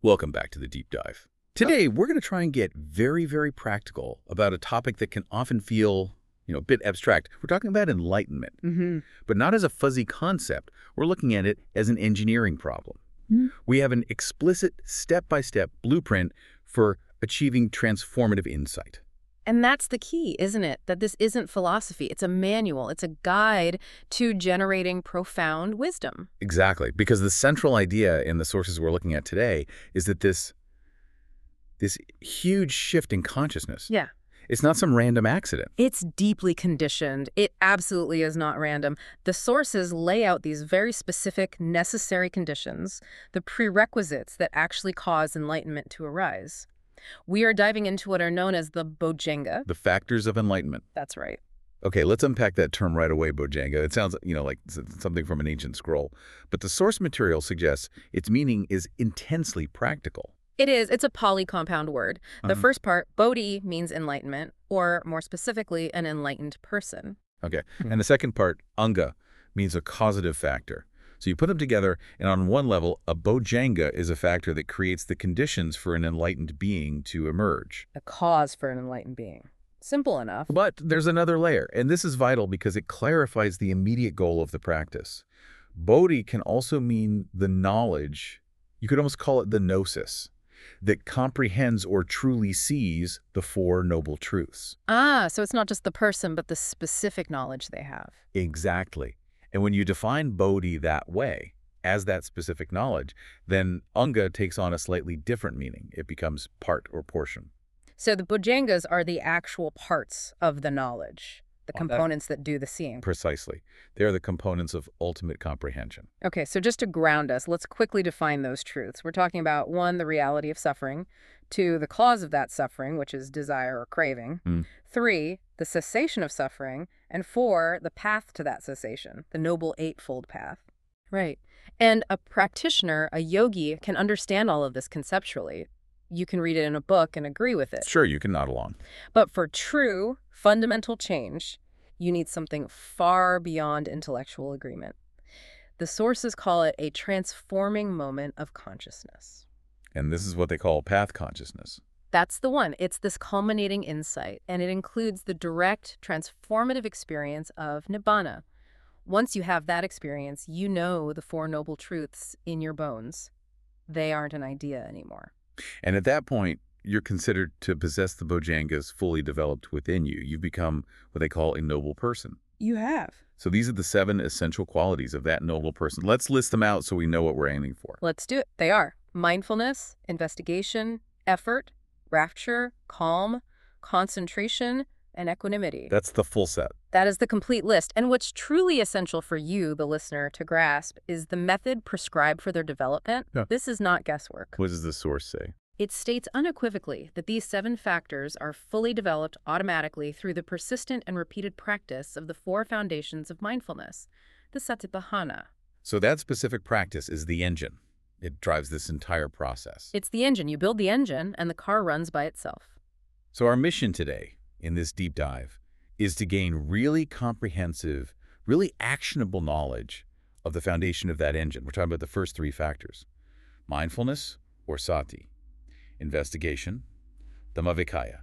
Welcome back to the deep dive. Today, we're going to try and get very, very practical about a topic that can often feel, a bit abstract. We're talking about enlightenment, but not as a fuzzy concept. We're looking at it as an engineering problem. We have an explicit step-by-step blueprint for achieving transformative insight. And that's the key, isn't it? That this isn't philosophy. It's a manual. It's a guide to generating profound wisdom. Exactly, because the central idea in the sources we're looking at today is that this huge shift in consciousness, Yeah. it's not some random accident. It's deeply conditioned. It absolutely is not random. The sources lay out these very specific, necessary conditions, the prerequisites that actually cause enlightenment to arise. We are diving into what are known as the Bojjhanga. The factors of enlightenment. That's right. Okay, let's unpack that term right away, Bojjhanga. It sounds, like something from an ancient scroll. But the source material suggests its meaning is intensely practical. It is. It's a polycompound word. The first part, Bodhi, means enlightenment, or more specifically, an enlightened person. Okay, and the second part, Anga, means a causative factor. So you put them together, and on one level, a Bojjhanga is a factor that creates the conditions for an enlightened being to emerge. A cause for an enlightened being. Simple enough. But there's another layer, and this is vital because it clarifies the immediate goal of the practice. Bodhi can also mean the knowledge, you could almost call it the gnosis, that comprehends or truly sees the Four Noble Truths. So it's not just the person, but the specific knowledge they have. Exactly. And when you define Bodhi that way, as that specific knowledge, then Anga takes on a slightly different meaning. It becomes part or portion. So the Bojjhangas are the actual parts of the knowledge, the components that do the seeing. Precisely. They are the components of ultimate comprehension. Okay, so just to ground us, let's quickly define those truths. We're talking about 1, the reality of suffering, 2, the cause of that suffering, which is desire or craving, 3, the cessation of suffering, and 4, the path to that cessation, the Noble Eightfold Path. Right. And a practitioner, a yogi, can understand all of this conceptually. You can read it in a book and agree with it. Sure, you can nod along. But for true, fundamental change, you need something far beyond intellectual agreement. The sources call it a transforming moment of consciousness. And this is what they call path consciousness. That's the one. It's this culminating insight, and it includes the direct, transformative experience of Nibbana. Once you have that experience, you know the Four Noble Truths in your bones. They aren't an idea anymore. And at that point, you're considered to possess the Bojjhangas fully developed within you. You've become what they call a noble person. You have. So these are the 7 essential qualities of that noble person. Let's list them out so we know what we're aiming for. Let's do it. They are mindfulness, investigation, effort, rapture, calm, concentration, and equanimity. That's the full set. That is the complete list. And what's truly essential for you, the listener, to grasp is the method prescribed for their development. Yeah. This is not guesswork. What does the source say? It states unequivocally that these 7 factors are fully developed automatically through the persistent and repeated practice of the 4 foundations of mindfulness, the Satipatthana. So that specific practice is the engine. It drives this entire process. It's the engine. You build the engine, and the car runs by itself. So our mission today, in this deep dive, is to gain really comprehensive, really actionable knowledge of the foundation of that engine. We're talking about the first 3 factors: mindfulness, or sati, investigation, dhammavichaya,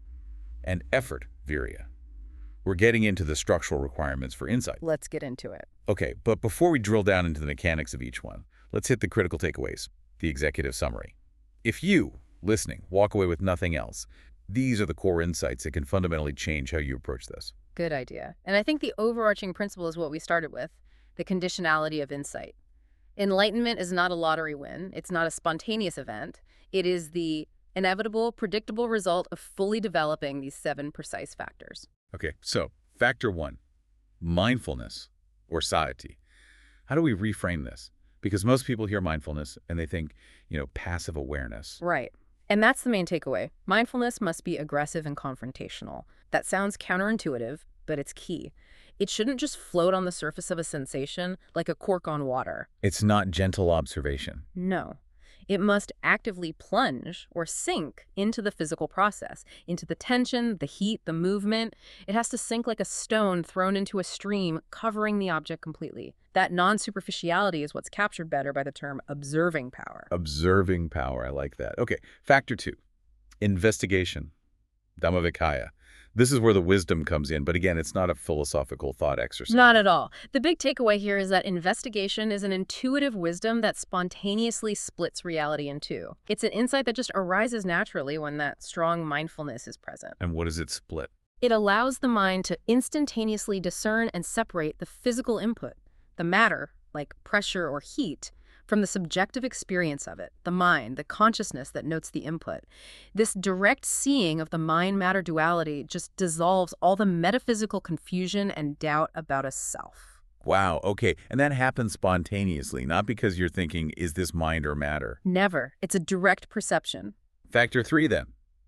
and effort, virya. We're getting into the structural requirements for insight. Let's get into it. Okay, but before we drill down into the mechanics of each one, let's hit the critical takeaways, the executive summary. If you, listening, walk away with nothing else, these are the core insights that can fundamentally change how you approach this. Good idea. And I think the overarching principle is what we started with, the conditionality of insight. Enlightenment is not a lottery win. It's not a spontaneous event. It is the inevitable, predictable result of fully developing these 7 precise factors. Okay, so factor 1, mindfulness, or sati. How do we reframe this? Because most people hear mindfulness and they think, passive awareness. Right. And that's the main takeaway. Mindfulness must be aggressive and confrontational. That sounds counterintuitive, but it's key. It shouldn't just float on the surface of a sensation like a cork on water. It's not gentle observation. No. It must actively plunge or sink into the physical process, into the tension, the heat, the movement. It has to sink like a stone thrown into a stream, covering the object completely. That non-superficiality is what's captured better by the term observing power. Observing power, I like that. Okay, factor 2, investigation, Dhammavikaya. This is where the wisdom comes in, but again, it's not a philosophical thought exercise. Not at all. The big takeaway here is that investigation is an intuitive wisdom that spontaneously splits reality in two. It's an insight that just arises naturally when that strong mindfulness is present. And what does it split? It allows the mind to instantaneously discern and separate the physical input, the matter, like pressure or heat, from the subjective experience of it, the mind, the consciousness that notes the input. This direct seeing of the mind-matter duality just dissolves all the metaphysical confusion and doubt about a self. Wow, okay, and that happens spontaneously, not because you're thinking, is this mind or matter? Never. It's a direct perception. Factor 3 then,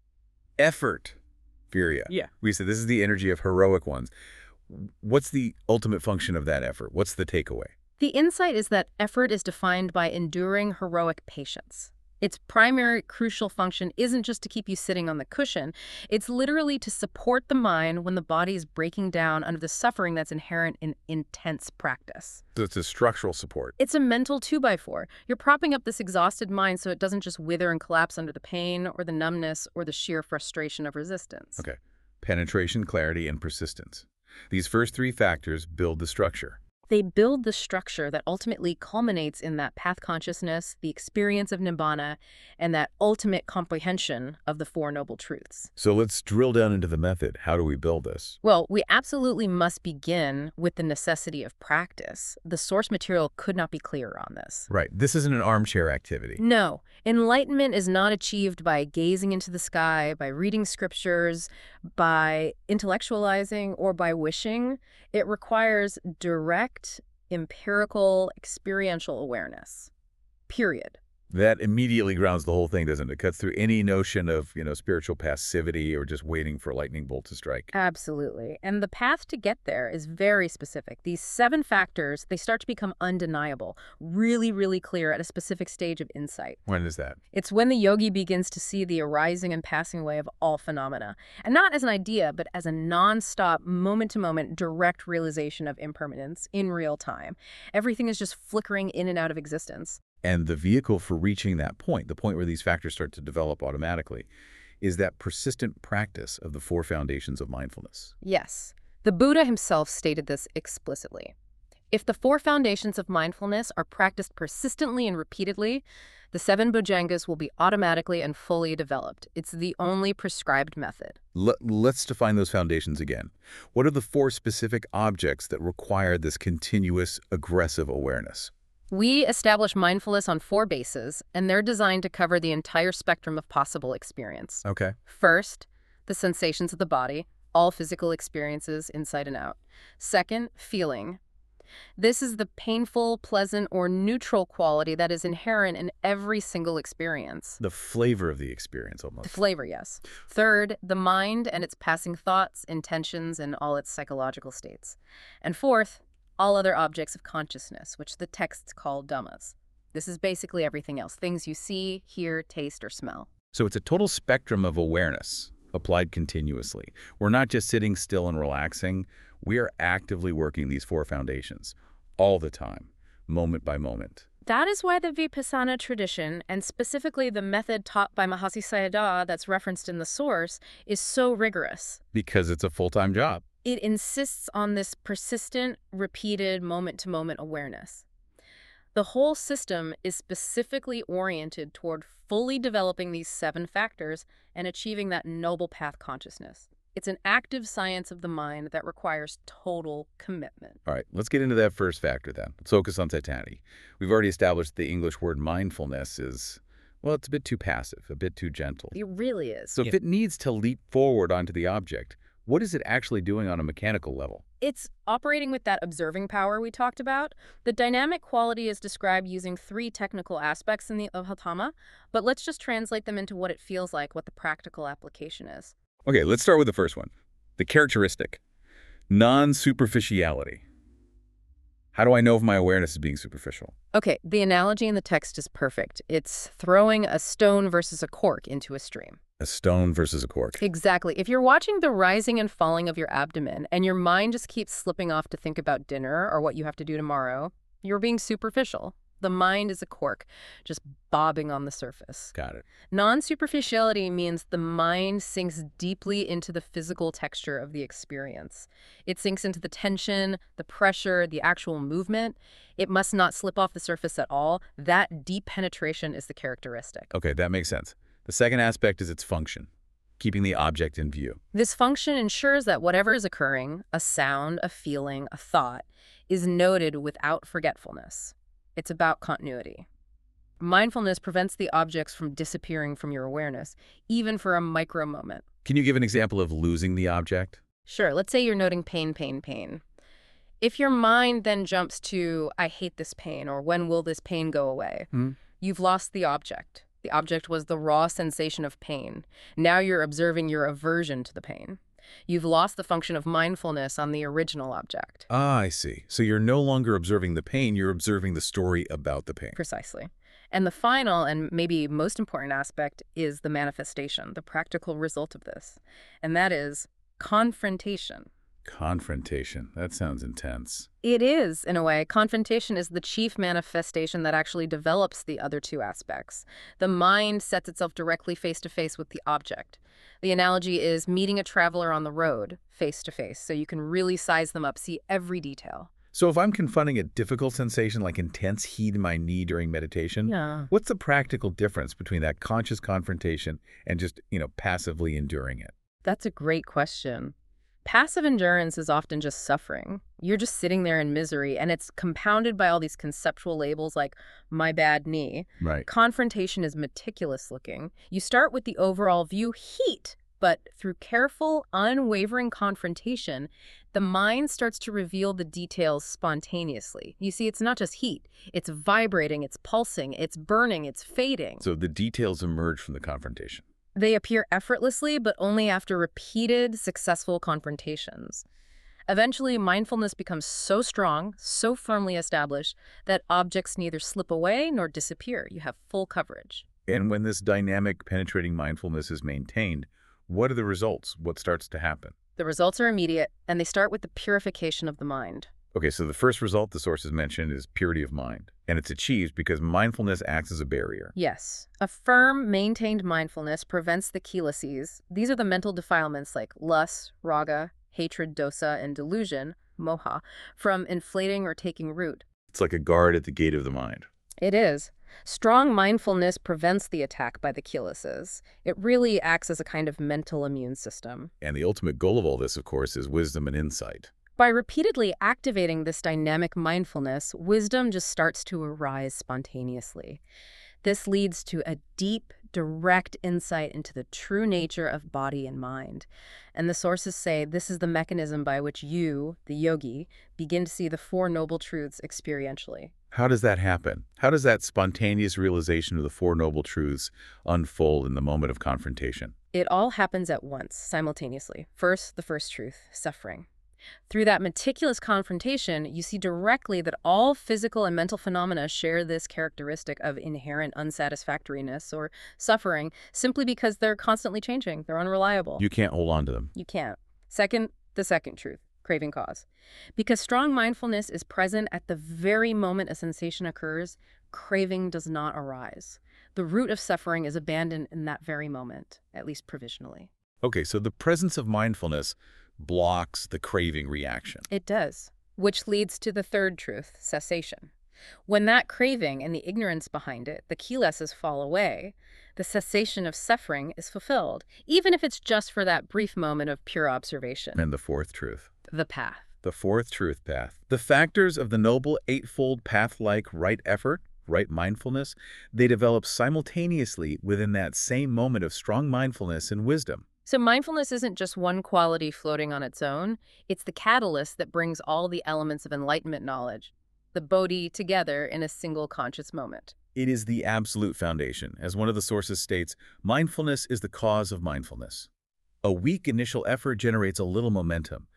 effort, Virya. Yeah. We said this is the energy of heroic ones. What's the ultimate function of that effort? What's the takeaway? The insight is that effort is defined by enduring heroic patience. Its primary crucial function isn't just to keep you sitting on the cushion. It's literally to support the mind when the body is breaking down under the suffering that's inherent in intense practice. So it's a structural support. It's a mental 2x4. You're propping up this exhausted mind so it doesn't just wither and collapse under the pain or the numbness or the sheer frustration of resistance. Okay, penetration, clarity, and persistence. These first 3 factors build the structure. They build the structure that ultimately culminates in that path consciousness, the experience of Nibbana, and that ultimate comprehension of the Four Noble Truths. So let's drill down into the method. How do we build this? Well, we absolutely must begin with the necessity of practice. The source material could not be clearer on this. Right. This isn't an armchair activity. No. Enlightenment is not achieved by gazing into the sky, by reading scriptures, by intellectualizing, or by wishing. It requires direct, empirical, experiential awareness. Period. That immediately grounds the whole thing, doesn't it? It cuts through any notion of, spiritual passivity or just waiting for a lightning bolt to strike. Absolutely. And the path to get there is very specific. These 7 factors, they start to become undeniable, really, really clear at a specific stage of insight. When is that? It's when the yogi begins to see the arising and passing away of all phenomena. And not as an idea, but as a non-stop, moment-to-moment, direct realization of impermanence in real time. Everything is just flickering in and out of existence. And the vehicle for reaching that point, the point where these factors start to develop automatically, is that persistent practice of the 4 foundations of mindfulness. Yes. The Buddha himself stated this explicitly. If the 4 foundations of mindfulness are practiced persistently and repeatedly, the 7 bhujangas will be automatically and fully developed. It's the only prescribed method. Let's define those foundations again. What are the 4 specific objects that require this continuous, aggressive awareness? We establish mindfulness on 4 bases, and they're designed to cover the entire spectrum of possible experience. Okay. First, the sensations of the body, all physical experiences inside and out. Second, feeling. This is the painful, pleasant, or neutral quality that is inherent in every single experience. The flavor of the experience, almost. The flavor, yes. Third, the mind and its passing thoughts, intentions, and all its psychological states. And fourth, all other objects of consciousness, which the texts call dhammas. This is basically everything else, things you see, hear, taste, or smell. So it's a total spectrum of awareness applied continuously. We're not just sitting still and relaxing. We are actively working these 4 foundations all the time, moment by moment. That is why the Vipassana tradition, and specifically the method taught by Mahasi Sayadaw that's referenced in the source, is so rigorous. Because it's a full-time job. It insists on this persistent, repeated, moment-to-moment awareness. The whole system is specifically oriented toward fully developing these 7 factors and achieving that noble path consciousness. It's an active science of the mind that requires total commitment. All right, let's get into that first factor then. Let's focus on sati. We've already established the English word mindfulness is, well, it's a bit too passive, a bit too gentle. It really is. So if it needs to leap forward onto the object, what is it actually doing on a mechanical level? It's operating with that observing power we talked about. The dynamic quality is described using 3 technical aspects in the Abhidhamma, but let's just translate them into what it feels like, what the practical application is. Okay, let's start with the first one. The characteristic, non-superficiality. How do I know if my awareness is being superficial? Okay, the analogy in the text is perfect. It's throwing a stone versus a cork into a stream. A stone versus a cork. Exactly. If you're watching the rising and falling of your abdomen and your mind just keeps slipping off to think about dinner or what you have to do tomorrow, you're being superficial. The mind is a cork, just bobbing on the surface. Got it. Non-superficiality means the mind sinks deeply into the physical texture of the experience. It sinks into the tension, the pressure, the actual movement. It must not slip off the surface at all. That deep penetration is the characteristic. Okay, that makes sense. The second aspect is its function, keeping the object in view. This function ensures that whatever is occurring, a sound, a feeling, a thought, is noted without forgetfulness. It's about continuity. Mindfulness prevents the objects from disappearing from your awareness, even for a micro moment. Can you give an example of losing the object? Sure, let's say you're noting pain, pain, pain. If your mind then jumps to, I hate this pain, or when will this pain go away, you've lost the object. The object was the raw sensation of pain. Now you're observing your aversion to the pain. You've lost the function of mindfulness on the original object. Ah, I see. So you're no longer observing the pain, you're observing the story about the pain. Precisely. And the final and maybe most important aspect is the manifestation, the practical result of this. And that is confrontation. Confrontation. That sounds intense. It is, in a way. Confrontation is the chief manifestation that actually develops the other two aspects. The mind sets itself directly face-to-face with the object. The analogy is meeting a traveler on the road, face-to-face, so you can really size them up, see every detail. So if I'm confronting a difficult sensation like intense heat in my knee during meditation, what's the practical difference between that conscious confrontation and just, passively enduring it? That's a great question. Passive endurance is often just suffering. You're just sitting there in misery, and it's compounded by all these conceptual labels like my bad knee. Right. Confrontation is meticulous looking. You start with the overall view, heat, but through careful, unwavering confrontation, the mind starts to reveal the details spontaneously. You see, it's not just heat. It's vibrating, it's pulsing, it's burning, it's fading. So the details emerge from the confrontation. They appear effortlessly, but only after repeated, successful confrontations. Eventually, mindfulness becomes so strong, so firmly established, that objects neither slip away nor disappear. You have full coverage. And when this dynamic, penetrating mindfulness is maintained, what are the results? What starts to happen? The results are immediate, and they start with the purification of the mind. Okay, so the first result the sources mentioned is purity of mind. And it's achieved because mindfulness acts as a barrier. Yes. A firm, maintained mindfulness prevents the kilesas. These are the mental defilements like lust, raga, hatred, dosa, and delusion, moha, from inflating or taking root. It's like a guard at the gate of the mind. It is. Strong mindfulness prevents the attack by the kilesas. It really acts as a kind of mental immune system. And the ultimate goal of all this, of course, is wisdom and insight. By repeatedly activating this dynamic mindfulness, wisdom just starts to arise spontaneously. This leads to a deep, direct insight into the true nature of body and mind. And the sources say this is the mechanism by which you, the yogi, begin to see the Four Noble Truths experientially. How does that happen? How does that spontaneous realization of the Four Noble Truths unfold in the moment of confrontation? It all happens at once, simultaneously. First, the first truth, suffering. Through that meticulous confrontation, you see directly that all physical and mental phenomena share this characteristic of inherent unsatisfactoriness or suffering simply because they're constantly changing. They're unreliable. You can't hold on to them. You can't. Second, the second truth, craving cause. Because strong mindfulness is present at the very moment a sensation occurs, craving does not arise. The root of suffering is abandoned in that very moment, at least provisionally. Okay, so the presence of mindfulness blocks the craving reaction. It does, which leads to the third truth, cessation. When that craving and the ignorance behind it, the kilesas, fall away, the cessation of suffering is fulfilled, even if it's just for that brief moment of pure observation. And the fourth truth. The path. The fourth truth path. The factors of the Noble Eightfold Path-like right effort, right mindfulness, they develop simultaneously within that same moment of strong mindfulness and wisdom. So mindfulness isn't just one quality floating on its own. It's the catalyst that brings all the elements of enlightenment knowledge, the bodhi, together in a single conscious moment. It is the absolute foundation. As one of the sources states, mindfulness is the cause of mindfulness. A weak initial effort generates a little momentum,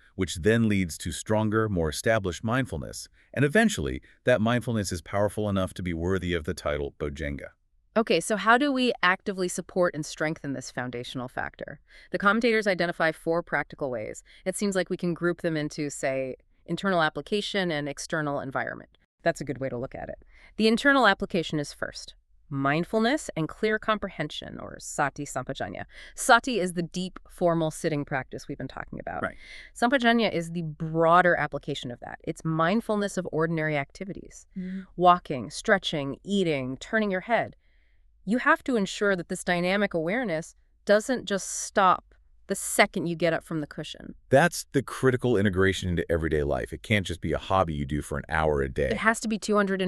which then leads to stronger, more established mindfulness. And eventually, that mindfulness is powerful enough to be worthy of the title Bojjhanga. Okay, so how do we actively support and strengthen this foundational factor? The commentators identify 4 practical ways. It seems like we can group them into, say, internal application and external environment. That's a good way to look at it. The internal application is first. Mindfulness and clear comprehension, or sati sampajanya. Sati is the deep, formal sitting practice we've been talking about. Right. Sampajanya is the broader application of that. It's mindfulness of ordinary activities. Walking, stretching, eating, turning your head. You have to ensure that this dynamic awareness doesn't just stop the second you get up from the cushion. That's the critical integration into everyday life. It can't just be a hobby you do for an hour a day. It has to be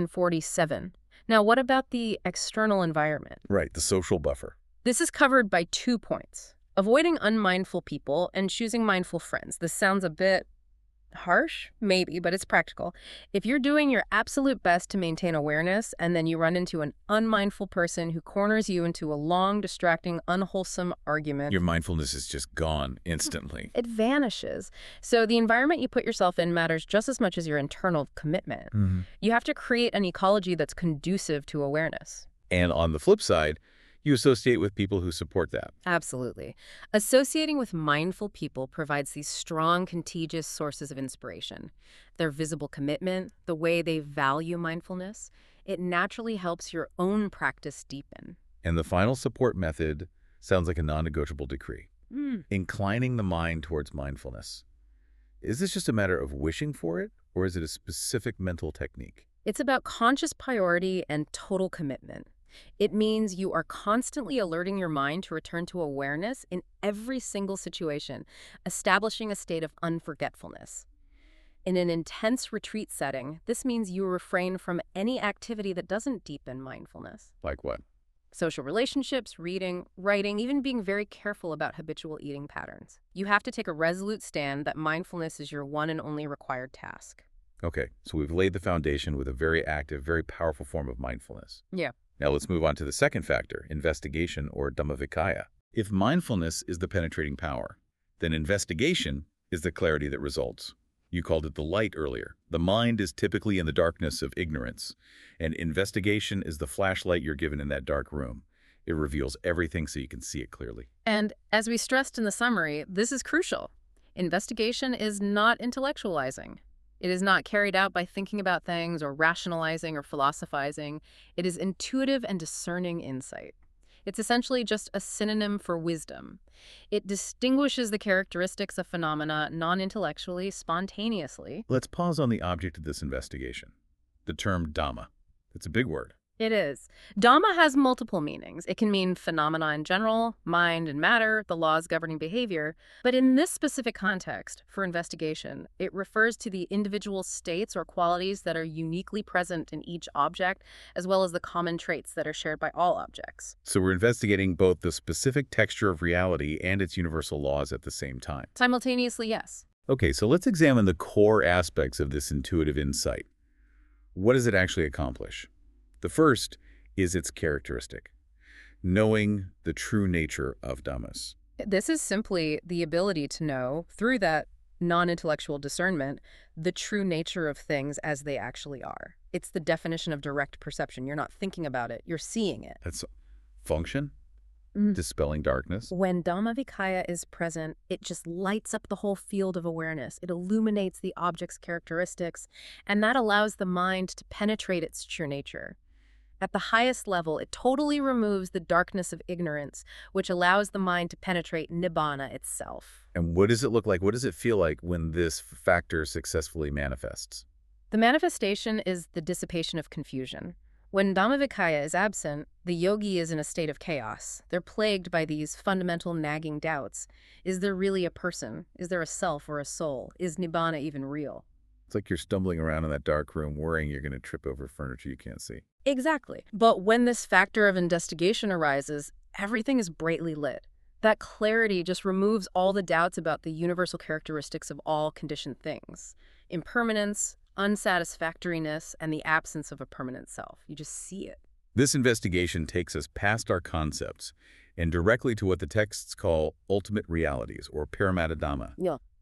247. Now, what about the external environment? Right, the social buffer. This is covered by 2 points. Avoiding unmindful people and choosing mindful friends. This sounds a bit harsh, maybe, but it's practical. If you're doing your absolute best to maintain awareness and then you run into an unmindful person who corners you into a long, distracting, unwholesome argument, Your mindfulness is just gone instantly. it vanishes. So the environment you put yourself in matters just as much as your internal commitment. You have to create an ecology that's conducive to awareness. And on the flip side, you associate with people who support that. Absolutely. Associating with mindful people provides these strong, contagious sources of inspiration. Their visible commitment, the way they value mindfulness, it naturally helps your own practice deepen. And the final support method sounds like a non-negotiable decree. Inclining the mind towards mindfulness. Is this just a matter of wishing for it, or is it a specific mental technique? It's about conscious priority and total commitment. It means you are constantly alerting your mind to return to awareness in every single situation, establishing a state of unforgetfulness. In an intense retreat setting, this means you refrain from any activity that doesn't deepen mindfulness. Like what? Social relationships, reading, writing, even being very careful about habitual eating patterns. You have to take a resolute stand that mindfulness is your one and only required task. Okay, so we've laid the foundation with a very active, very powerful form of mindfulness. Yeah. Now let's move on to the second factor, investigation or Dhammavikaya. If mindfulness is the penetrating power, then investigation is the clarity that results. You called it the light earlier. The mind is typically in the darkness of ignorance, and investigation is the flashlight you're given in that dark room. It reveals everything so you can see it clearly. And as we stressed in the summary, this is crucial. Investigation is not intellectualizing. It is not carried out by thinking about things or rationalizing or philosophizing. It is intuitive and discerning insight. It's essentially just a synonym for wisdom. It distinguishes the characteristics of phenomena non-intellectually, spontaneously. Let's pause on the object of this investigation. The term Dhamma. It's a big word. It is. Dhamma has multiple meanings. It can mean phenomena in general, mind and matter, the laws governing behavior. But in this specific context, for investigation, it refers to the individual states or qualities that are uniquely present in each object, as well as the common traits that are shared by all objects. So we're investigating both the specific texture of reality and its universal laws at the same time. Simultaneously, yes. Okay, so let's examine the core aspects of this intuitive insight. What does it actually accomplish? The first is its characteristic, knowing the true nature of Dhammas. This is simply the ability to know, through that non-intellectual discernment, the true nature of things as they actually are. It's the definition of direct perception. You're not thinking about it, you're seeing it. That's function, dispelling darkness. When Dhammavikaya is present, it just lights up the whole field of awareness. It illuminates the object's characteristics, and that allows the mind to penetrate its true nature. At the highest level, it totally removes the darkness of ignorance, which allows the mind to penetrate Nibbana itself. And what does it look like? What does it feel like when this factor successfully manifests? The manifestation is the dissipation of confusion. When Dhammavikaya is absent, the yogi is in a state of chaos. They're plagued by these fundamental nagging doubts. Is there really a person? Is there a self or a soul? Is Nibbana even real? It's like you're stumbling around in that dark room worrying you're going to trip over furniture you can't see. Exactly. But when this factor of investigation arises, everything is brightly lit. That clarity just removes all the doubts about the universal characteristics of all conditioned things. Impermanence, unsatisfactoriness, and the absence of a permanent self. You just see it. This investigation takes us past our concepts and directly to what the texts call ultimate realities, or Paramattha Dhamma. Yeah.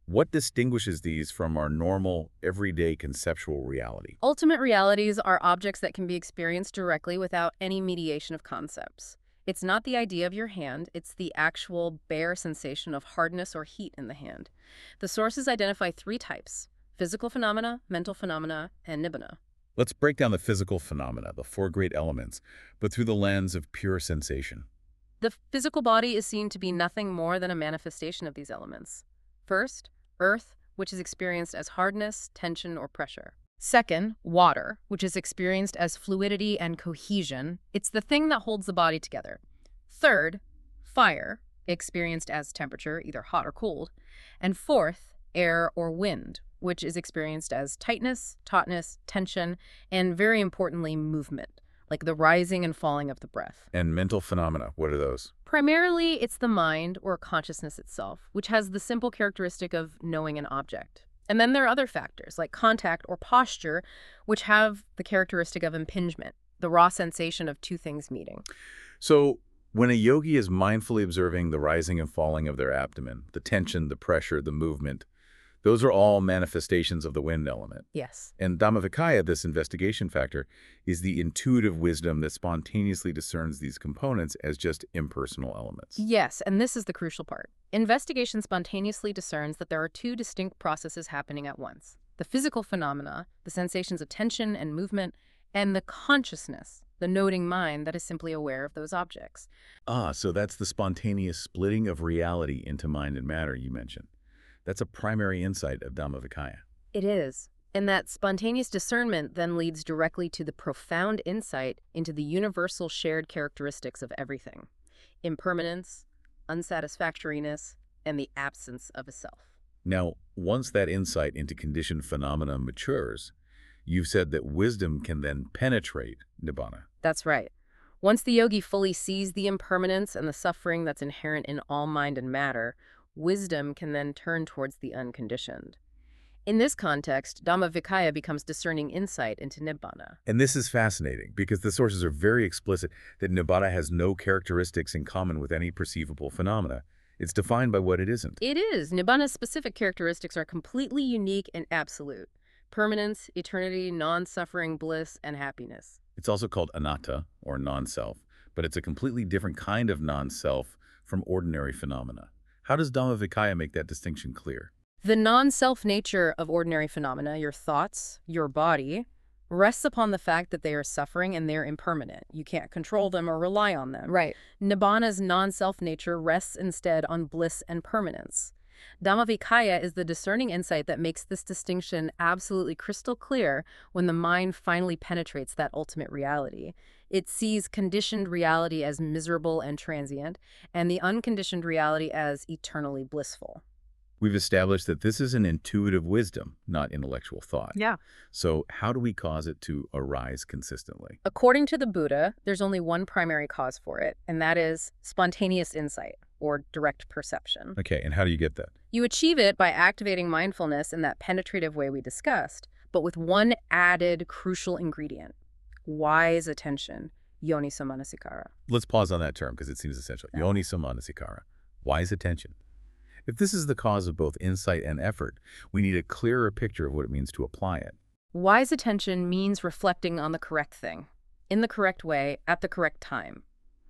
What distinguishes these from our normal, everyday conceptual reality? Ultimate realities are objects that can be experienced directly without any mediation of concepts. It's not the idea of your hand, it's the actual bare sensation of hardness or heat in the hand. The sources identify three types: physical phenomena, mental phenomena, and nibbana. Let's break down the physical phenomena, the four great elements, but through the lens of pure sensation. The physical body is seen to be nothing more than a manifestation of these elements. First, earth, which is experienced as hardness, tension, or pressure. Second, water, which is experienced as fluidity and cohesion. It's the thing that holds the body together. Third, fire, experienced as temperature, either hot or cold. And fourth, air or wind, which is experienced as tightness, tautness, tension, and very importantly, movement, like the rising and falling of the breath. And mental phenomena, what are those? Primarily, it's the mind or consciousness itself, which has the simple characteristic of knowing an object. And then there are other factors, like contact or posture, which have the characteristic of impingement, the raw sensation of two things meeting. So, when a yogi is mindfully observing the rising and falling of their abdomen, the tension, the pressure, the movement, those are all manifestations of the wind element. Yes. And Dhammavicaya, this investigation factor, is the intuitive wisdom that spontaneously discerns these components as just impersonal elements. Yes, and this is the crucial part. Investigation spontaneously discerns that there are two distinct processes happening at once: the physical phenomena, the sensations of tension and movement, and the consciousness, the noting mind that is simply aware of those objects. So that's the spontaneous splitting of reality into mind and matter you mentioned. That's a primary insight of Dhammavicaya. It is. And that spontaneous discernment then leads directly to the profound insight into the universal shared characteristics of everything: impermanence, unsatisfactoriness, and the absence of a self. Now, once that insight into conditioned phenomena matures, you've said that wisdom can then penetrate nibbana. That's right. Once the yogi fully sees the impermanence and the suffering that's inherent in all mind and matter, wisdom can then turn towards the unconditioned. In this context, Dhammavicaya becomes discerning insight into nibbana. And this is fascinating because the sources are very explicit that nibbana has no characteristics in common with any perceivable phenomena. It's defined by what it isn't. It is. Nibbana's specific characteristics are completely unique and absolute: permanence, eternity, non-suffering bliss, and happiness. It's also called anatta, or non-self, but it's a completely different kind of non-self from ordinary phenomena. How does Dhammavicaya make that distinction clear? The non-self nature of ordinary phenomena, your thoughts, your body, rests upon the fact that they are suffering and they're impermanent. You can't control them or rely on them. Right. Nibbana's non-self nature rests instead on bliss and permanence. Dhammavicaya is the discerning insight that makes this distinction absolutely crystal clear when the mind finally penetrates that ultimate reality. It sees conditioned reality as miserable and transient, and the unconditioned reality as eternally blissful. We've established that this is an intuitive wisdom, not intellectual thought. Yeah. So how do we cause it to arise consistently? According to the Buddha, there's only one primary cause for it, and that is spontaneous insight, or direct perception. Okay, and how do you get that? You achieve it by activating mindfulness in that penetrative way we discussed, but with one added crucial ingredient: wise attention, yoniso manasikara. Let's pause on that term because it seems essential. Yeah. Yoniso manasikara, wise attention. If this is the cause of both insight and effort, we need a clearer picture of what it means to apply it. Wise attention means reflecting on the correct thing, in the correct way, at the correct time.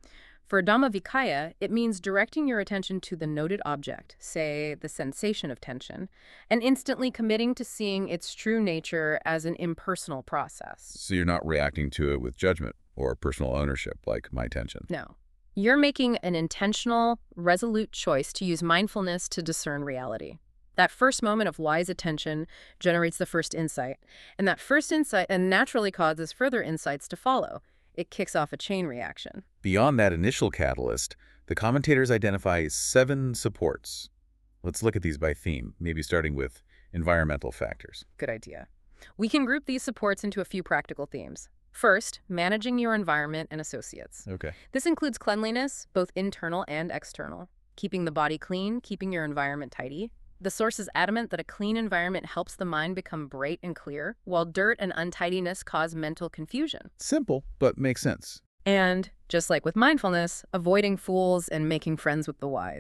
For Dhammavicaya, it means directing your attention to the noted object, say the sensation of tension, and instantly committing to seeing its true nature as an impersonal process. So you're not reacting to it with judgment or personal ownership like my tension. No. You're making an intentional, resolute choice to use mindfulness to discern reality. That first moment of wise attention generates the first insight, and that first insight naturally causes further insights to follow. It kicks off a chain reaction. Beyond that initial catalyst, the commentators identify 7 supports. Let's look at these by theme, maybe starting with environmental factors. Good idea. We can group these supports into a few practical themes. First, managing your environment and associates. Okay. This includes cleanliness, both internal and external, keeping the body clean, keeping your environment tidy. The source is adamant that a clean environment helps the mind become bright and clear, while dirt and untidiness cause mental confusion. Simple, but makes sense. And, just like with mindfulness, avoiding fools and making friends with the wise.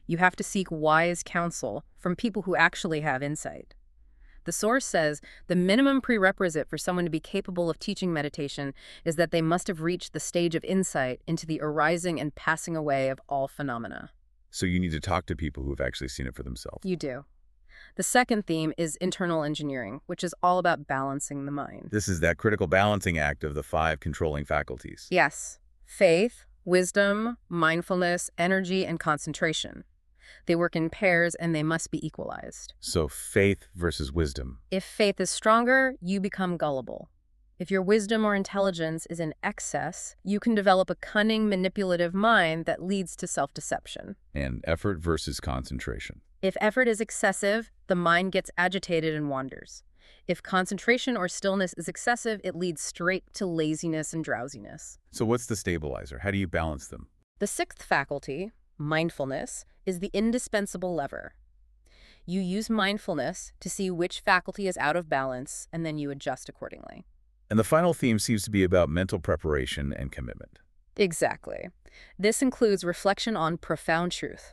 You have to seek wise counsel from people who actually have insight. The source says the minimum prerequisite for someone to be capable of teaching meditation is that they must have reached the stage of insight into the arising and passing away of all phenomena. So you need to talk to people who have actually seen it for themselves. You do. The second theme is internal engineering, which is all about balancing the mind. This is that critical balancing act of the 5 controlling faculties. Yes. Faith, wisdom, mindfulness, energy, and concentration. They work in pairs and they must be equalized. So faith versus wisdom. If faith is stronger, you become gullible. If your wisdom or intelligence is in excess, you can develop a cunning, manipulative mind that leads to self-deception. And effort versus concentration. If effort is excessive, the mind gets agitated and wanders. If concentration or stillness is excessive, it leads straight to laziness and drowsiness. So what's the stabilizer? How do you balance them? The sixth faculty, mindfulness, is the indispensable lever. You use mindfulness to see which faculty is out of balance, and then you adjust accordingly. And the final theme seems to be about mental preparation and commitment. Exactly. This includes reflection on profound truth.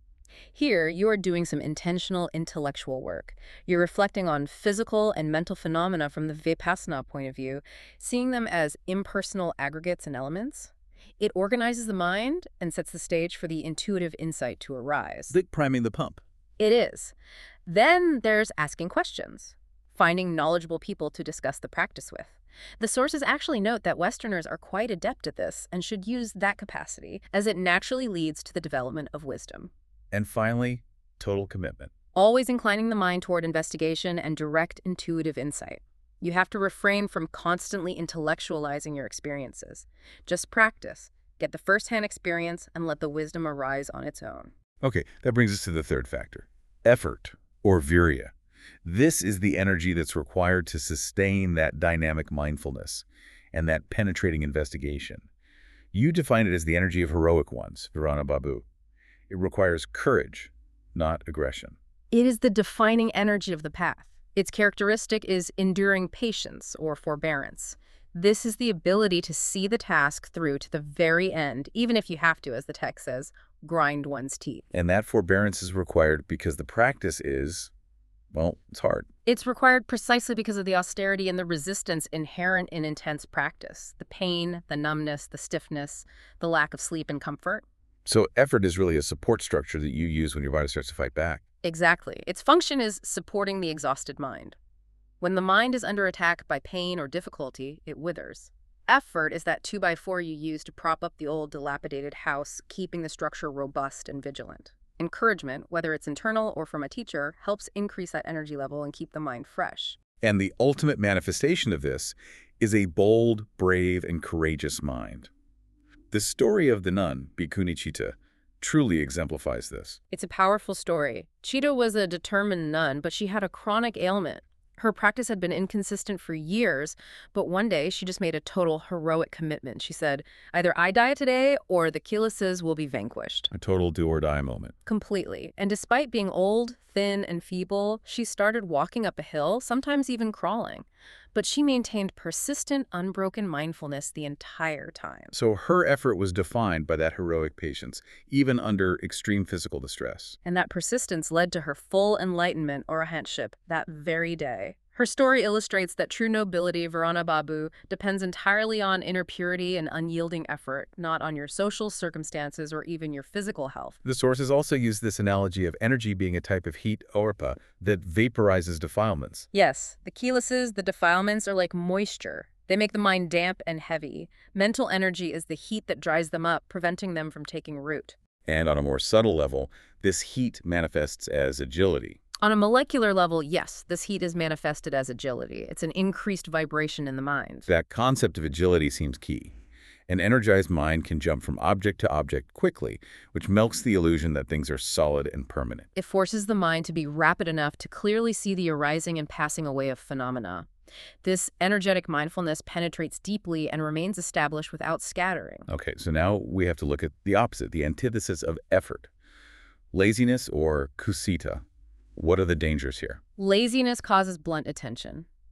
Here, you are doing some intentional intellectual work. You're reflecting on physical and mental phenomena from the Vipassana point of view, seeing them as impersonal aggregates and elements. It organizes the mind and sets the stage for the intuitive insight to arise. Like priming the pump. It is. Then there's asking questions, finding knowledgeable people to discuss the practice with. The sources actually note that Westerners are quite adept at this and should use that capacity, as it naturally leads to the development of wisdom. And finally, total commitment. Always inclining the mind toward investigation and direct intuitive insight. You have to refrain from constantly intellectualizing your experiences. Just practice, get the first-hand experience, and let the wisdom arise on its own. Okay, that brings us to the third factor. Effort, or virya. This is the energy that's required to sustain that dynamic mindfulness and that penetrating investigation. You define it as the energy of heroic ones, Virana Babu. It requires courage, not aggression. It is the defining energy of the path. Its characteristic is enduring patience or forbearance. This is the ability to see the task through to the very end, even if you have to, as the text says, grind one's teeth. And that forbearance is required because the practice is, well, it's hard. It's required precisely because of the austerity and the resistance inherent in intense practice. The pain, the numbness, the stiffness, the lack of sleep and comfort. So effort is really a support structure that you use when your body starts to fight back. Exactly. Its function is supporting the exhausted mind. When the mind is under attack by pain or difficulty, it withers. Effort is that 2x4 you use to prop up the old dilapidated house, keeping the structure robust and vigilant. Encouragement, whether it's internal or from a teacher, helps increase that energy level and keep the mind fresh. And the ultimate manifestation of this is a bold, brave, and courageous mind. The story of the nun, Bhikkhuni Chitta, truly exemplifies this. It's a powerful story. Chitta was a determined nun, but she had a chronic ailment. Her practice had been inconsistent for years, but one day she just made a total heroic commitment. She said, either I die today or the kilesas will be vanquished. A total do-or-die moment. Completely. And despite being old, thin, and feeble, she started walking up a hill, sometimes even crawling. But she maintained persistent, unbroken mindfulness the entire time. So her effort was defined by that heroic patience, even under extreme physical distress. And that persistence led to her full enlightenment or arahantship that very day. Her story illustrates that true nobility, Virana Babu, depends entirely on inner purity and unyielding effort, not on your social circumstances or even your physical health. The sources also use this analogy of energy being a type of heat, orpa, that vaporizes defilements. Yes, the kilesas, the defilements, are like moisture. They make the mind damp and heavy. Mental energy is the heat that dries them up, preventing them from taking root. And on a more subtle level, this heat manifests as agility. On a molecular level, yes, this heat is manifested as agility. It's an increased vibration in the mind. That concept of agility seems key. An energized mind can jump from object to object quickly, which melts the illusion that things are solid and permanent. It forces the mind to be rapid enough to clearly see the arising and passing away of phenomena. This energetic mindfulness penetrates deeply and remains established without scattering. Okay, so now we have to look at the opposite, the antithesis of effort. Laziness, or kusita. What are the dangers here? Laziness causes blunt attention.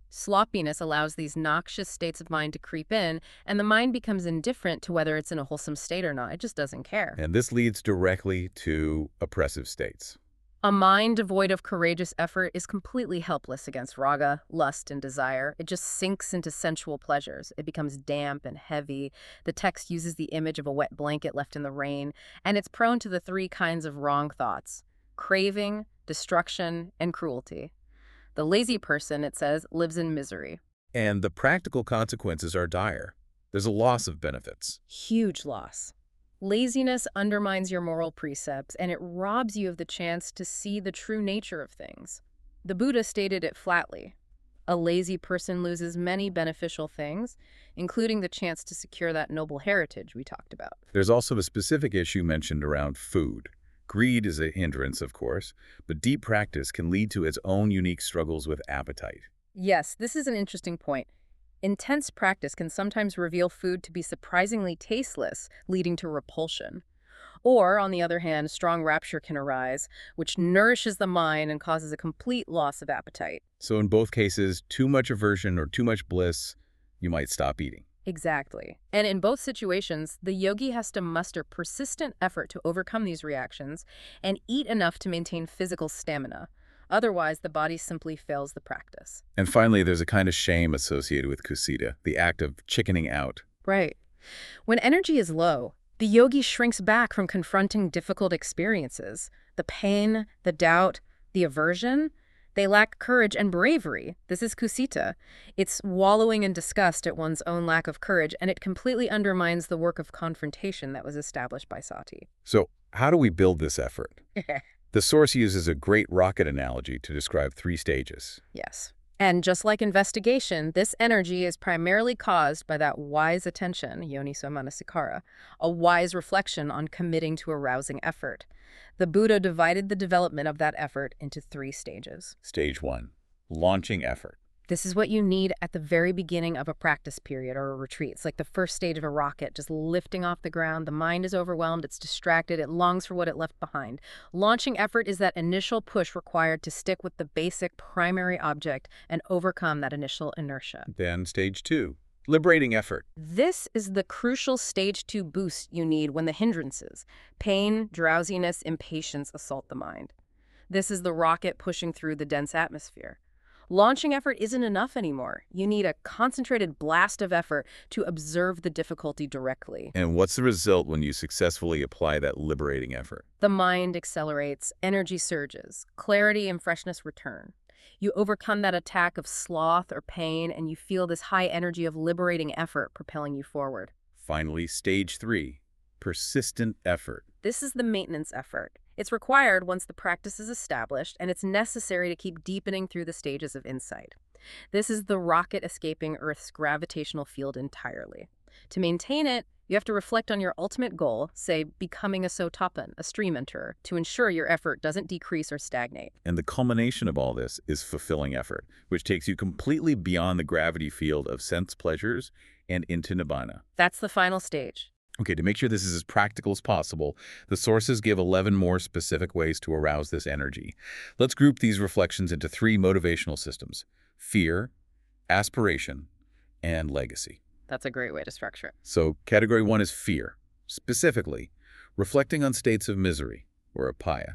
Sloppiness allows these noxious states of mind to creep in, and the mind becomes indifferent to whether it's in a wholesome state or not. It just doesn't care. And this leads directly to oppressive states. A mind devoid of courageous effort is completely helpless against raga, lust, and desire. It just sinks into sensual pleasures. It becomes damp and heavy. The text uses the image of a wet blanket left in the rain, and it's prone to the three kinds of wrong thoughts: craving, destruction, and cruelty. The lazy person, it says, lives in misery. And the practical consequences are dire. There's a loss of benefits. Huge loss. Laziness undermines your moral precepts, and it robs you of the chance to see the true nature of things. The Buddha stated it flatly. A lazy person loses many beneficial things, including the chance to secure that noble heritage we talked about. There's also a specific issue mentioned around food. Greed is a hindrance, of course, but deep practice can lead to its own unique struggles with appetite. Yes, this is an interesting point. Intense practice can sometimes reveal food to be surprisingly tasteless, leading to repulsion. Or, on the other hand, strong rapture can arise, which nourishes the mind and causes a complete loss of appetite. So in both cases, too much aversion or too much bliss, you might stop eating. Exactly. And in both situations, the yogi has to muster persistent effort to overcome these reactions and eat enough to maintain physical stamina. Otherwise, the body simply fails the practice. And finally, there's a kind of shame associated with kusita, the act of chickening out. Right. When energy is low, the yogi shrinks back from confronting difficult experiences. The pain, the doubt, the aversion, they lack courage and bravery. This is kusita. It's wallowing in disgust at one's own lack of courage, and it completely undermines the work of confrontation that was established by Sati. So how do we build this effort? The source uses a great rocket analogy to describe 3 stages. Yes. And just like investigation, this energy is primarily caused by that wise attention, yoniso manasikara, a wise reflection on committing to a rousing effort. The Buddha divided the development of that effort into 3 stages. Stage 1, launching effort. This is what you need at the very beginning of a practice period or a retreat. It's like the first stage of a rocket, just lifting off the ground. The mind is overwhelmed, it's distracted, it longs for what it left behind. Launching effort is that initial push required to stick with the basic primary object and overcome that initial inertia. Then stage 2, liberating effort. This is the crucial stage 2 boost you need when the hindrances, pain, drowsiness, impatience assault the mind. This is the rocket pushing through the dense atmosphere. Launching effort isn't enough anymore. You need a concentrated blast of effort to observe the difficulty directly. And what's the result when you successfully apply that liberating effort? The mind accelerates, energy surges, clarity and freshness return. You overcome that attack of sloth or pain, and you feel this high energy of liberating effort propelling you forward. Finally, stage 3, persistent effort. This is the maintenance effort. It's required once the practice is established, and it's necessary to keep deepening through the stages of insight. This is the rocket escaping Earth's gravitational field entirely. To maintain it, you have to reflect on your ultimate goal, say becoming a sotapan, a stream enterer, to ensure your effort doesn't decrease or stagnate. And the culmination of all this is fulfilling effort, which takes you completely beyond the gravity field of sense pleasures and into nibbana. That's the final stage. Okay, to make sure this is as practical as possible, the sources give 11 more specific ways to arouse this energy. Let's group these reflections into 3 motivational systems: fear, aspiration, and legacy. That's a great way to structure it. So category 1 is fear, specifically reflecting on states of misery, or apaya.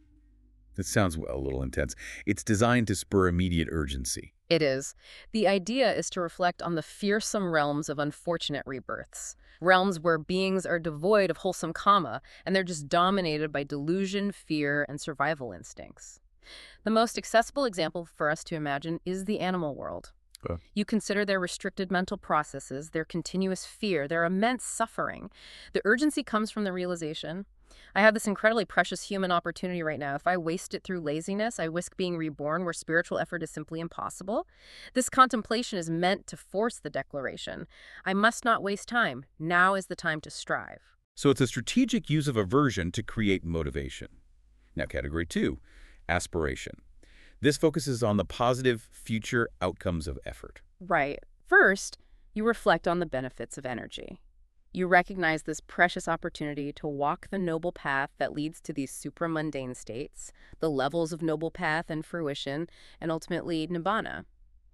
It sounds a little intense. It's designed to spur immediate urgency. It is. The idea is to reflect on the fearsome realms of unfortunate rebirths, realms where beings are devoid of wholesome karma, and they're just dominated by delusion, fear, and survival instincts. The most accessible example for us to imagine is the animal world. You consider their restricted mental processes, their continuous fear, their immense suffering. The urgency comes from the realization, I have this incredibly precious human opportunity right now. If I waste it through laziness, I risk being reborn where spiritual effort is simply impossible. This contemplation is meant to force the declaration, I must not waste time. Now is the time to strive. So it's a strategic use of aversion to create motivation. Now, category 2, aspiration. This focuses on the positive future outcomes of effort. Right. First, you reflect on the benefits of energy. You recognize this precious opportunity to walk the noble path that leads to these supramundane states, the levels of noble path and fruition, and ultimately nibbana.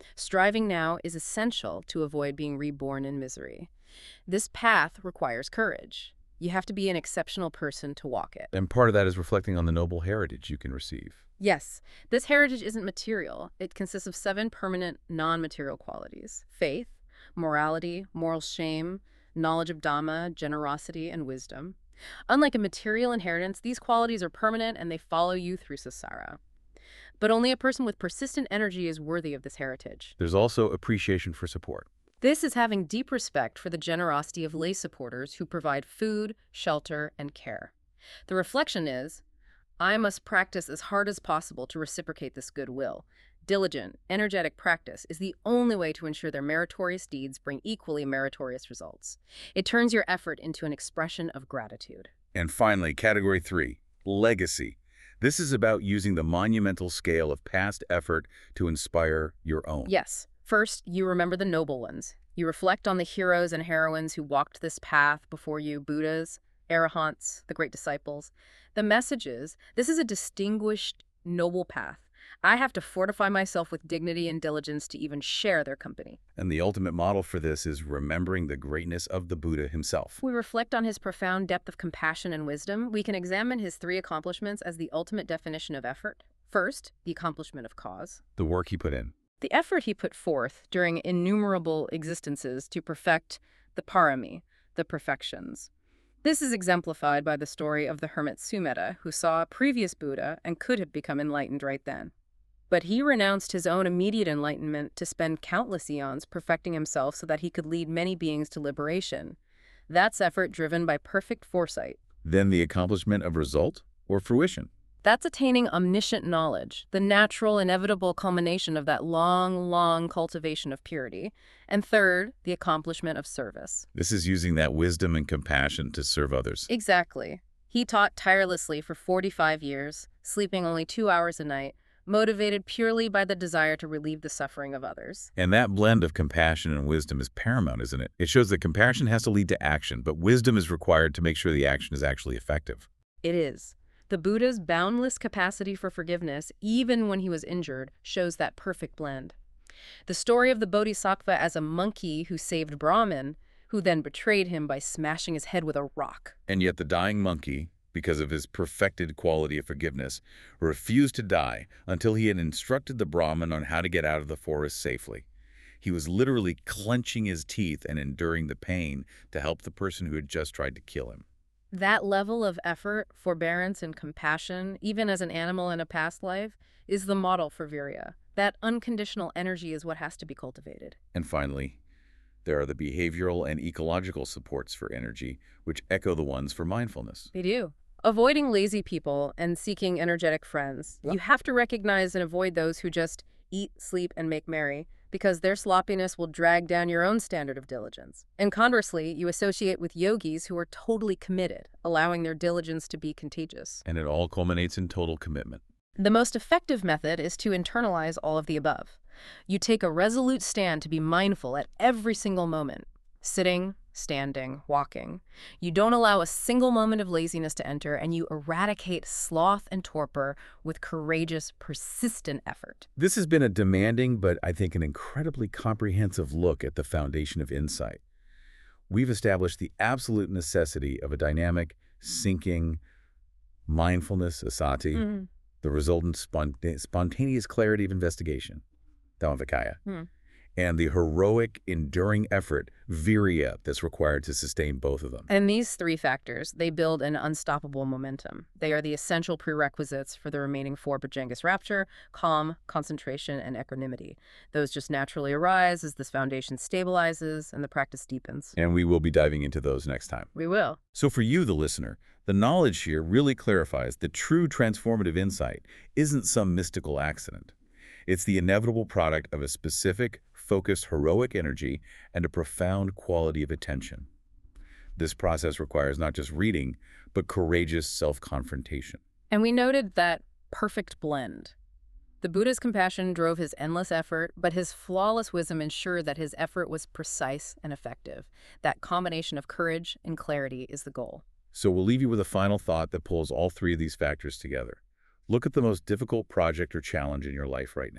Striving now is essential to avoid being reborn in misery. This path requires courage. You have to be an exceptional person to walk it. And part of that is reflecting on the noble heritage you can receive. Yes, this heritage isn't material. It consists of 7 permanent, non-material qualities: faith, morality, moral shame, knowledge of Dhamma, generosity, and wisdom. Unlike a material inheritance, these qualities are permanent and they follow you through samsara. But only a person with persistent energy is worthy of this heritage. There's also appreciation for support. This is having deep respect for the generosity of lay supporters who provide food, shelter, and care. The reflection is, I must practice as hard as possible to reciprocate this goodwill. Diligent, energetic practice is the only way to ensure their meritorious deeds bring equally meritorious results. It turns your effort into an expression of gratitude. And finally, category 3, legacy. This is about using the monumental scale of past effort to inspire your own. Yes. First, you remember the noble ones. You reflect on the heroes and heroines who walked this path before you: Buddhas, Arahants, the great disciples. The message is, this is a distinguished, noble path. I have to fortify myself with dignity and diligence to even share their company. And the ultimate model for this is remembering the greatness of the Buddha himself. We reflect on his profound depth of compassion and wisdom. We can examine his 3 accomplishments as the ultimate definition of effort. First, the accomplishment of cause. The work he put in. The effort he put forth during innumerable existences to perfect the parami, the perfections. This is exemplified by the story of the hermit Sumedha, who saw a previous Buddha and could have become enlightened right then. But he renounced his own immediate enlightenment to spend countless eons perfecting himself so that he could lead many beings to liberation. That's effort driven by perfect foresight. Then the accomplishment of result or fruition. That's attaining omniscient knowledge, the natural, inevitable culmination of that long, long cultivation of purity. And third, the accomplishment of service. This is using that wisdom and compassion to serve others. Exactly. He taught tirelessly for 45 years, sleeping only 2 hours a night, motivated purely by the desire to relieve the suffering of others. And that blend of compassion and wisdom is paramount, isn't it? It shows that compassion has to lead to action, but wisdom is required to make sure the action is actually effective. It is. The Buddha's boundless capacity for forgiveness, even when he was injured, shows that perfect blend. The story of the Bodhisattva as a monkey who saved Brahman, who then betrayed him by smashing his head with a rock. And yet the dying monkey, because of his perfected quality of forgiveness, refused to die until he had instructed the Brahmin on how to get out of the forest safely. He was literally clenching his teeth and enduring the pain to help the person who had just tried to kill him. That level of effort, forbearance, and compassion, even as an animal in a past life, is the model for virya. That unconditional energy is what has to be cultivated. And finally, there are the behavioral and ecological supports for energy, which echo the ones for mindfulness. They do. Avoiding lazy people and seeking energetic friends. Yep. You have to recognize and avoid those who just eat, sleep, and make merry, because their sloppiness will drag down your own standard of diligence. And conversely, you associate with yogis who are totally committed, allowing their diligence to be contagious. And it all culminates in total commitment. The most effective method is to internalize all of the above. You take a resolute stand to be mindful at every single moment. Sitting, standing, walking. You don't allow a single moment of laziness to enter, and you eradicate sloth and torpor with courageous, persistent effort. This has been a demanding, but I think an incredibly comprehensive look at the foundation of insight. We've established the absolute necessity of a dynamic, sinking mindfulness, asati, the resultant spontaneous clarity of investigation, Dhammavikaya, and the heroic, enduring effort, virya, that's required to sustain both of them. And these 3 factors, they build an unstoppable momentum. They are the essential prerequisites for the remaining 4: Bhujangas rapture, calm, concentration, and equanimity. Those just naturally arise as this foundation stabilizes and the practice deepens. And we will be diving into those next time. We will. So for you, the listener, the knowledge here really clarifies that true transformative insight isn't some mystical accident. It's the inevitable product of a specific, focused, heroic energy and a profound quality of attention. This process requires not just reading, but courageous self-confrontation. And we noted that perfect blend. The Buddha's compassion drove his endless effort, but his flawless wisdom ensured that his effort was precise and effective. That combination of courage and clarity is the goal. So we'll leave you with a final thought that pulls all 3 of these factors together. Look at the most difficult project or challenge in your life right now.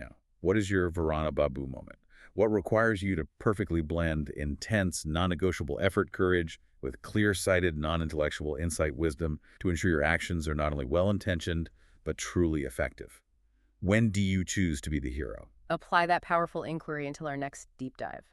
What is your Varana Babu moment? What requires you to perfectly blend intense, non-negotiable effort courage with clear-sighted, non-intellectual insight wisdom to ensure your actions are not only well-intentioned, but truly effective? When do you choose to be the hero? Apply that powerful inquiry until our next deep dive.